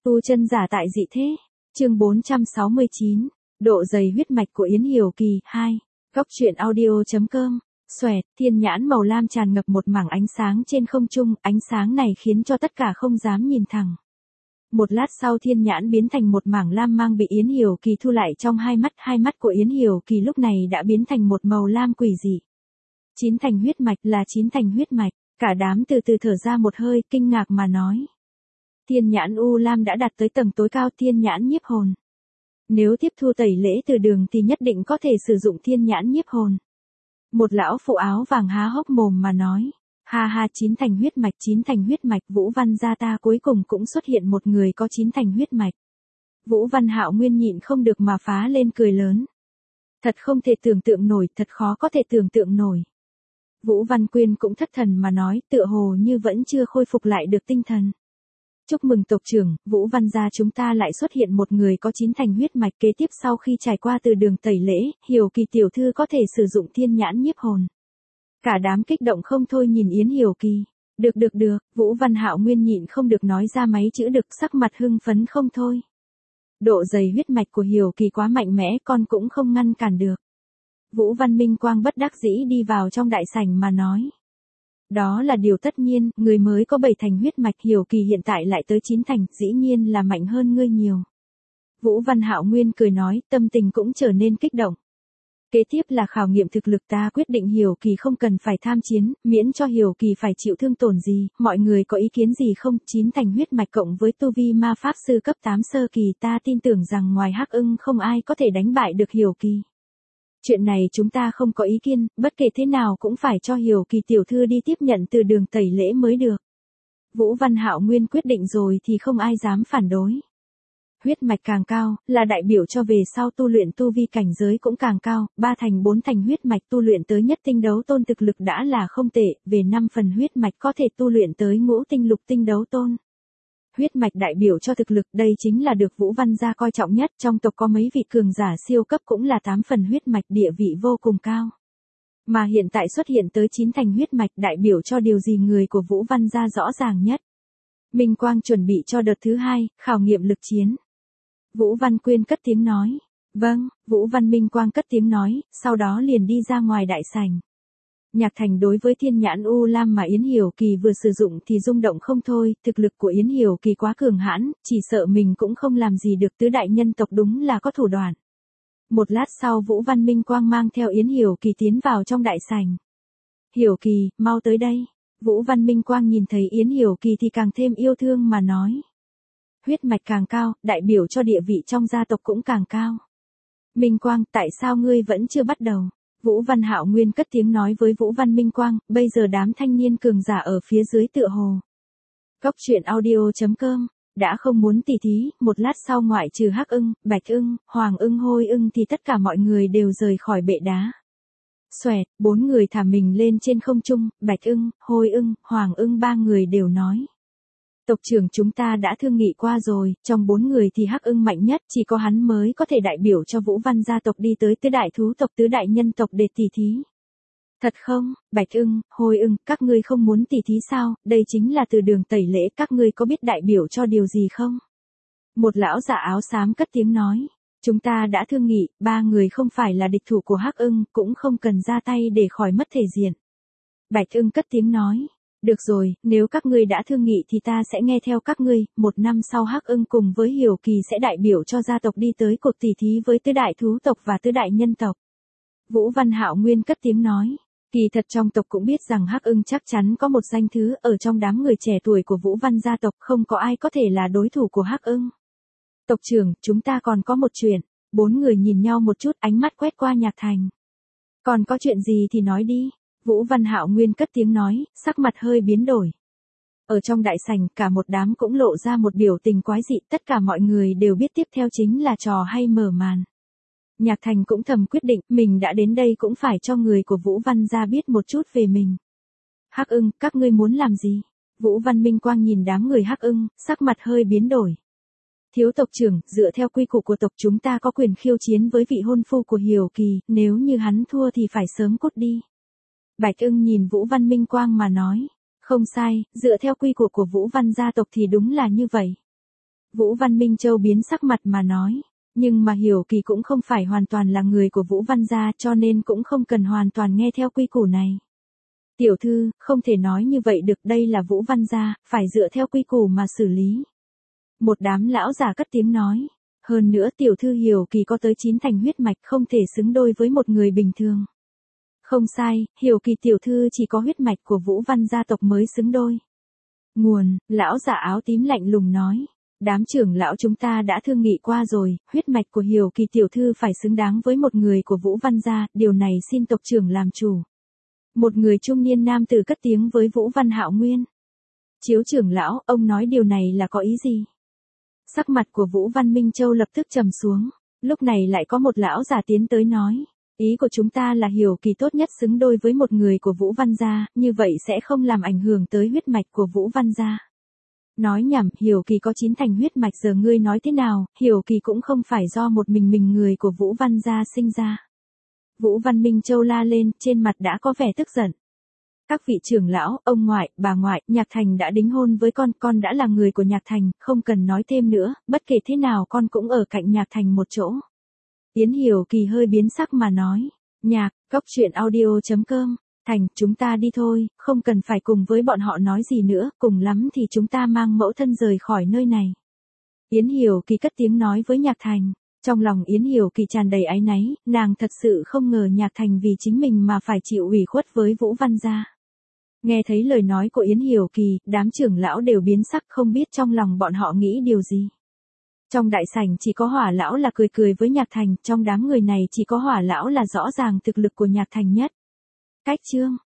Tu chân giả tại dị thế. Chương 469. Độ dày huyết mạch của Yến Hiểu Kỳ 2. Góc truyện audio.com. Xoẹt, thiên nhãn màu lam tràn ngập một mảng ánh sáng trên không trung, ánh sáng này khiến cho tất cả không dám nhìn thẳng. Một lát sau thiên nhãn biến thành một mảng lam mang bị Yến Hiểu Kỳ thu lại trong hai mắt của Yến Hiểu Kỳ lúc này đã biến thành một màu lam quỷ dị. Chín thành huyết mạch là chín thành huyết mạch, cả đám từ từ thở ra một hơi, kinh ngạc mà nói. Thiên nhãn U Lam đã đạt tới tầng tối cao thiên nhãn nhiếp hồn. Nếu tiếp thu tẩy lễ từ đường thì nhất định có thể sử dụng thiên nhãn nhiếp hồn. Một lão phụ áo vàng há hốc mồm mà nói. Ha ha, chín thành huyết mạch Vũ Văn gia ta cuối cùng cũng xuất hiện một người có chín thành huyết mạch. Vũ Văn Hạo Nguyên nhịn không được mà phá lên cười lớn. Thật không thể tưởng tượng nổi, thật khó có thể tưởng tượng nổi. Vũ Văn Quyên cũng thất thần mà nói, tựa hồ như vẫn chưa khôi phục lại được tinh thần. Chúc mừng tộc trưởng, Vũ Văn gia chúng ta lại xuất hiện một người có chín thành huyết mạch. Kế tiếp sau khi trải qua từ đường tẩy lễ, Hiểu Kỳ tiểu thư có thể sử dụng thiên nhãn nhiếp hồn. Cả đám kích động không thôi nhìn Yến Hiểu Kỳ. Được, Vũ Văn Hạo Nguyên nhịn không được nói ra mấy chữ được, sắc mặt hưng phấn không thôi. Độ dày huyết mạch của Hiểu Kỳ quá mạnh mẽ, con cũng không ngăn cản được. Vũ Văn Minh Quang bất đắc dĩ đi vào trong đại sảnh mà nói. Đó là điều tất nhiên, người mới có 7 thành huyết mạch, Hiểu Kỳ hiện tại lại tới 9 thành, dĩ nhiên là mạnh hơn ngươi nhiều. Vũ Văn Hạo Nguyên cười nói, tâm tình cũng trở nên kích động. Kế tiếp là khảo nghiệm thực lực, ta quyết định Hiểu Kỳ không cần phải tham chiến, miễn cho Hiểu Kỳ phải chịu thương tổn gì, mọi người có ý kiến gì không? 9 thành huyết mạch cộng với tu vi ma pháp sư cấp 8 sơ kỳ, ta tin tưởng rằng ngoài Hắc Ưng không ai có thể đánh bại được Hiểu Kỳ. Chuyện này chúng ta không có ý kiến, bất kể thế nào cũng phải cho Hiểu Kỳ tiểu thư đi tiếp nhận từ đường tẩy lễ mới được. Vũ Văn Hạo Nguyên quyết định rồi thì không ai dám phản đối. Huyết mạch càng cao, là đại biểu cho về sau tu luyện tu vi cảnh giới cũng càng cao, 3 thành 4 thành huyết mạch tu luyện tới nhất tinh đấu tôn thực lực đã là không tệ, về 5 phần huyết mạch có thể tu luyện tới ngũ tinh lục tinh đấu tôn. Huyết mạch đại biểu cho thực lực, đây chính là được Vũ Văn gia coi trọng nhất, trong tộc có mấy vị cường giả siêu cấp cũng là 8 phần huyết mạch, địa vị vô cùng cao. Mà hiện tại xuất hiện tới 9 thành huyết mạch đại biểu cho điều gì, người của Vũ Văn gia rõ ràng nhất. Minh Quang chuẩn bị cho đợt thứ 2, khảo nghiệm lực chiến. Vũ Văn Quyên cất tiếng nói. Vâng, Vũ Văn Minh Quang cất tiếng nói, sau đó liền đi ra ngoài đại sảnh. Nhạc Thành đối với thiên nhãn U Lam mà Yến Hiểu Kỳ vừa sử dụng thì rung động không thôi, thực lực của Yến Hiểu Kỳ quá cường hãn, chỉ sợ mình cũng không làm gì được, tứ đại nhân tộc đúng là có thủ đoạn. Một lát sau Vũ Văn Minh Quang mang theo Yến Hiểu Kỳ tiến vào trong đại sảnh. Hiểu Kỳ, mau tới đây. Vũ Văn Minh Quang nhìn thấy Yến Hiểu Kỳ thì càng thêm yêu thương mà nói. Huyết mạch càng cao, đại biểu cho địa vị trong gia tộc cũng càng cao. Minh Quang, tại sao ngươi vẫn chưa bắt đầu? Vũ Văn Hạo Nguyên cất tiếng nói với Vũ Văn Minh Quang, bây giờ đám thanh niên cường giả ở phía dưới tựa hồ. Góc truyện audio.com, đã không muốn tỉ thí, một lát sau ngoại trừ Hắc Ưng, Bạch Ưng, Hoàng Ưng, Hôi Ưng thì tất cả mọi người đều rời khỏi bệ đá. Xoẹt, 4 người thả mình lên trên không trung, Bạch Ưng, Hôi Ưng, Hoàng Ưng 3 người đều nói. Tộc trưởng chúng ta đã thương nghị qua rồi, trong 4 người thì Hắc Ưng mạnh nhất, chỉ có hắn mới có thể đại biểu cho Vũ Văn gia tộc đi tới tứ đại thú tộc tứ đại nhân tộc để tỉ thí. Thật không, Bạch Ưng, Hôi Ưng, các ngươi không muốn tỉ thí sao, đây chính là từ đường tẩy lễ, các ngươi có biết đại biểu cho điều gì không? Một lão giả áo xám cất tiếng nói, chúng ta đã thương nghị, 3 người không phải là địch thủ của Hắc Ưng, cũng không cần ra tay để khỏi mất thể diện. Bạch Ưng cất tiếng nói. Được rồi, nếu các ngươi đã thương nghị thì ta sẽ nghe theo các ngươi, 1 năm sau Hắc Ưng cùng với Hiểu Kỳ sẽ đại biểu cho gia tộc đi tới cuộc tỉ thí với tứ đại thú tộc và tứ đại nhân tộc. Vũ Văn Hạo Nguyên cất tiếng nói, kỳ thật trong tộc cũng biết rằng Hắc Ưng chắc chắn có một danh thứ, ở trong đám người trẻ tuổi của Vũ Văn gia tộc không có ai có thể là đối thủ của Hắc Ưng. Tộc trưởng, chúng ta còn có một chuyện, 4 người nhìn nhau một chút, ánh mắt quét qua Nhạc Thành. Còn có chuyện gì thì nói đi. Vũ Văn Hạo Nguyên cất tiếng nói, sắc mặt hơi biến đổi. Ở trong đại sảnh, cả một đám cũng lộ ra một biểu tình quái dị, tất cả mọi người đều biết tiếp theo chính là trò hay mở màn. Nhạc Thành cũng thầm quyết định, mình đã đến đây cũng phải cho người của Vũ Văn gia biết một chút về mình. Hắc Ưng, các ngươi muốn làm gì? Vũ Văn Minh Quang nhìn đám người Hắc Ưng, sắc mặt hơi biến đổi. Thiếu tộc trưởng, dựa theo quy củ của tộc chúng ta có quyền khiêu chiến với vị hôn phu của Hiểu Kỳ, nếu như hắn thua thì phải sớm cút đi. Bạch Ưng nhìn Vũ Văn Minh Quang mà nói, không sai, dựa theo quy củ của Vũ Văn gia tộc thì đúng là như vậy. Vũ Văn Minh Châu biến sắc mặt mà nói. Nhưng mà Hiểu Kỳ cũng không phải hoàn toàn là người của Vũ Văn gia cho nên cũng không cần hoàn toàn nghe theo quy củ này. Tiểu thư, không thể nói như vậy được, đây là Vũ Văn gia, phải dựa theo quy củ mà xử lý. Một đám lão già cất tiếng nói. Hơn nữa tiểu thư Hiểu Kỳ có tới 9 thành huyết mạch, không thể xứng đôi với một người bình thường. Không sai, Hiểu Kỳ tiểu thư chỉ có huyết mạch của Vũ Văn gia tộc mới xứng đôi. Nguồn, lão già áo tím lạnh lùng nói. Đám trưởng lão chúng ta đã thương nghị qua rồi, huyết mạch của Hiểu Kỳ tiểu thư phải xứng đáng với một người của Vũ Văn gia, điều này xin tộc trưởng làm chủ. Một người trung niên nam tử cất tiếng với Vũ Văn Hạo Nguyên. Chiếu trưởng lão, ông nói điều này là có ý gì? Sắc mặt của Vũ Văn Minh Châu lập tức trầm xuống, lúc này lại có một lão già tiến tới nói. Ý của chúng ta là Hiểu Kỳ tốt nhất xứng đôi với một người của Vũ Văn gia, như vậy sẽ không làm ảnh hưởng tới huyết mạch của Vũ Văn gia. Nói nhảm, Hiểu Kỳ có 9 thành huyết mạch, giờ ngươi nói thế nào, Hiểu Kỳ cũng không phải do một mình người của Vũ Văn gia sinh ra. Vũ Văn Minh Châu la lên, trên mặt đã có vẻ tức giận. Các vị trưởng lão, ông ngoại, bà ngoại, Nhạc Thành đã đính hôn với con đã là người của Nhạc Thành, không cần nói thêm nữa, bất kể thế nào con cũng ở cạnh Nhạc Thành một chỗ. Yến Hiểu Kỳ hơi biến sắc mà nói. Nhạc, coctruyện.audio.com. Thành, chúng ta đi thôi, không cần phải cùng với bọn họ nói gì nữa, cùng lắm thì chúng ta mang mẫu thân rời khỏi nơi này. Yến Hiểu Kỳ cất tiếng nói với Nhạc Thành. Trong lòng Yến Hiểu Kỳ tràn đầy áy náy, nàng thật sự không ngờ Nhạc Thành vì chính mình mà phải chịu ủy khuất với Vũ Văn gia. Nghe thấy lời nói của Yến Hiểu Kỳ, đám trưởng lão đều biến sắc, không biết trong lòng bọn họ nghĩ điều gì. Trong đại sảnh chỉ có Hỏa lão là cười cười với Nhạc Thành, trong đám người này chỉ có Hỏa lão là rõ ràng thực lực của Nhạc Thành nhất. Cách chương